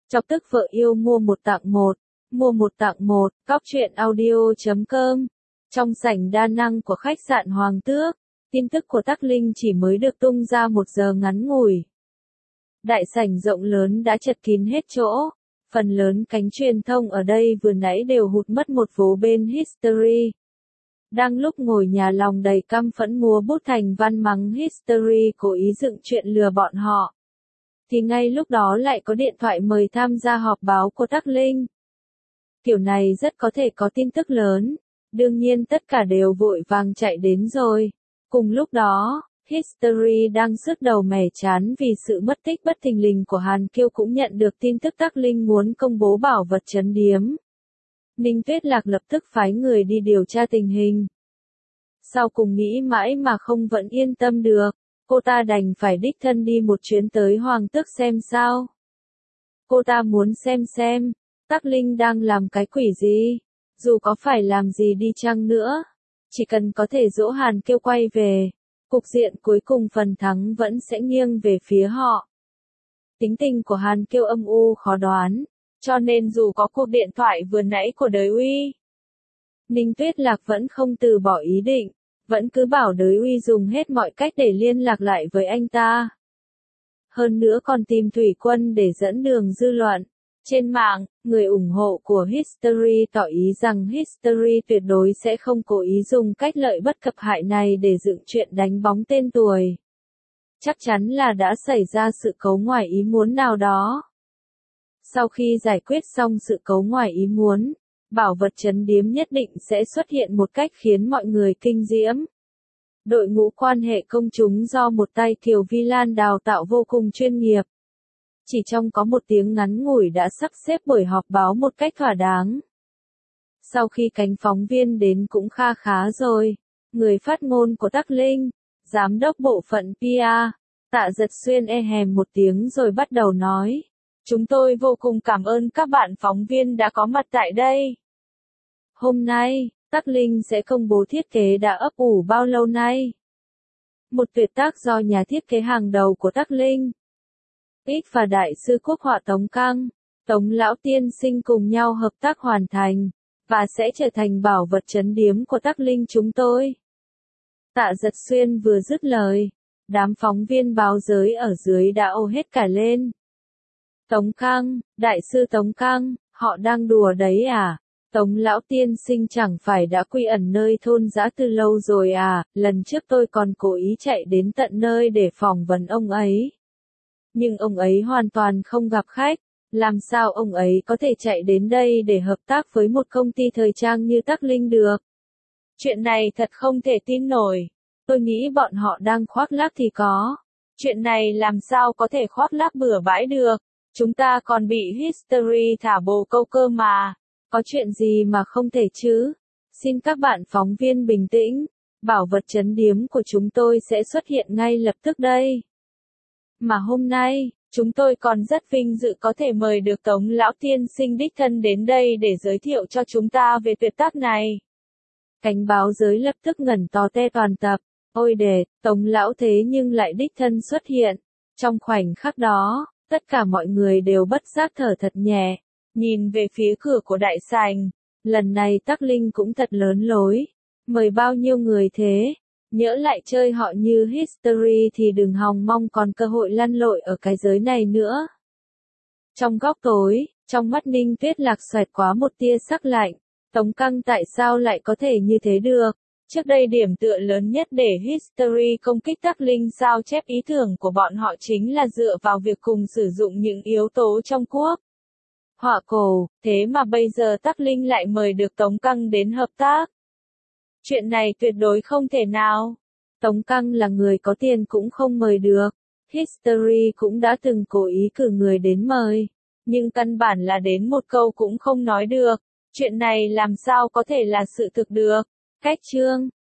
Chọc tức vợ yêu mua một tặng một. Mua một tặng một, cóc.truyện.audio.com. Trong sảnh đa năng của khách sạn Hoàng Tước, tin tức của Tắc Linh chỉ mới được tung ra 1 giờ ngắn ngủi. Đại sảnh rộng lớn đã chật kín hết chỗ. Phần lớn cánh truyền thông ở đây vừa nãy đều hụt mất một vố bên History. Đang lúc ngồi nhà lòng đầy căm phẫn múa bút thành văn mắng History cố ý dựng chuyện lừa bọn họ, thì ngay lúc đó lại có điện thoại mời tham gia họp báo của Tắc Linh. Kiểu này rất có thể có tin tức lớn, đương nhiên tất cả đều vội vàng chạy đến rồi. Cùng lúc đó, History đang sứt đầu mẻ chán vì sự mất tích bất thình lình của Hàn Kiêu cũng nhận được tin tức Tắc Linh muốn công bố bảo vật trấn điếm. Ninh Tuyết Lạc lập tức phái người đi điều tra tình hình. Sau cùng nghĩ mãi mà không vẫn yên tâm được, cô ta đành phải đích thân đi một chuyến tới Hoàng Tước xem sao. Cô ta muốn xem, Tắc Linh đang làm cái quỷ gì, dù có phải làm gì đi chăng nữa, chỉ cần có thể dỗ Hàn Kiêu quay về, cục diện cuối cùng phần thắng vẫn sẽ nghiêng về phía họ. Tính tình của Hàn Kiêu âm u khó đoán, cho nên dù có cuộc điện thoại vừa nãy của Đới Uy, Ninh Tuyết Lạc vẫn không từ bỏ ý định, vẫn cứ bảo Đới Uy dùng hết mọi cách để liên lạc lại với anh ta. Hơn nữa còn tìm Thủy Quân để dẫn đường dư luận. Trên mạng, người ủng hộ của History tỏ ý rằng History tuyệt đối sẽ không cố ý dùng cách lợi bất cập hại này để dựng chuyện đánh bóng tên tuổi. Chắc chắn là đã xảy ra sự cố ngoài ý muốn nào đó. Sau khi giải quyết xong sự cố ngoài ý muốn, bảo vật trấn điếm nhất định sẽ xuất hiện một cách khiến mọi người kinh diễm. Đội ngũ quan hệ công chúng do một tay Kiều Vi Lan đào tạo vô cùng chuyên nghiệp. Chỉ trong có 1 tiếng ngắn ngủi đã sắp xếp buổi họp báo một cách thỏa đáng. Sau khi cánh phóng viên đến cũng kha khá rồi, người phát ngôn của Tắc Linh, giám đốc bộ phận PR, Tạ Giật Xuyên hèm 1 tiếng rồi bắt đầu nói. Chúng tôi vô cùng cảm ơn các bạn phóng viên đã có mặt tại đây. Hôm nay, Tắc Linh sẽ công bố thiết kế đã ấp ủ bao lâu nay. Một tuyệt tác do nhà thiết kế hàng đầu của Tắc Linh, X và Đại sư Quốc họa Tống Căng, Tống Lão Tiên Sinh cùng nhau hợp tác hoàn thành, và sẽ trở thành bảo vật trấn điếm của Tắc Linh chúng tôi. Tạ Giật Xuyên vừa dứt lời, đám phóng viên báo giới ở dưới đã ồ hết cả lên. Tống Căng, Đại sư Tống Căng, họ đang đùa đấy à? Tống Lão Tiên Sinh chẳng phải đã quy ẩn nơi thôn dã từ lâu rồi à? Lần trước tôi còn cố ý chạy đến tận nơi để phỏng vấn ông ấy. Nhưng ông ấy hoàn toàn không gặp khách, làm sao ông ấy có thể chạy đến đây để hợp tác với một công ty thời trang như Tắc Linh được? Chuyện này thật không thể tin nổi, tôi nghĩ bọn họ đang khoác lác thì có. Chuyện này làm sao có thể khoác lác bừa bãi được, chúng ta còn bị History thả bồ câu cơ mà, có chuyện gì mà không thể chứ? Xin các bạn phóng viên bình tĩnh, bảo vật trấn điếm của chúng tôi sẽ xuất hiện ngay lập tức đây. Mà hôm nay, chúng tôi còn rất vinh dự có thể mời được Tống Lão Tiên Sinh đích thân đến đây để giới thiệu cho chúng ta về tuyệt tác này. Cánh báo giới lập tức ngẩn to te toàn tập, ôi đệt, Tống Lão thế nhưng lại đích thân xuất hiện. Trong khoảnh khắc đó, tất cả mọi người đều bất giác thở thật nhẹ, nhìn về phía cửa của đại sảnh. Lần này Tắc Linh cũng thật lớn lối, mời bao nhiêu người thế? Nhỡ lại chơi họ như History thì đừng hòng mong còn cơ hội lăn lội ở cái giới này nữa. Trong góc tối, trong mắt Ninh Tuyết Lạc xoẹt quá một tia sắc lạnh. Tống Căng tại sao lại có thể như thế được? Trước đây điểm tựa lớn nhất để History công kích Tắc Linh sao chép ý tưởng của bọn họ chính là dựa vào việc cùng sử dụng những yếu tố trong quốc họa cổ, thế mà bây giờ Tắc Linh lại mời được Tống Căng đến hợp tác. Chuyện này tuyệt đối không thể nào. Tống Căng là người có tiền cũng không mời được. History cũng đã từng cố ý cử người đến mời, nhưng căn bản là đến một câu cũng không nói được. Chuyện này làm sao có thể là sự thực được. Cách chương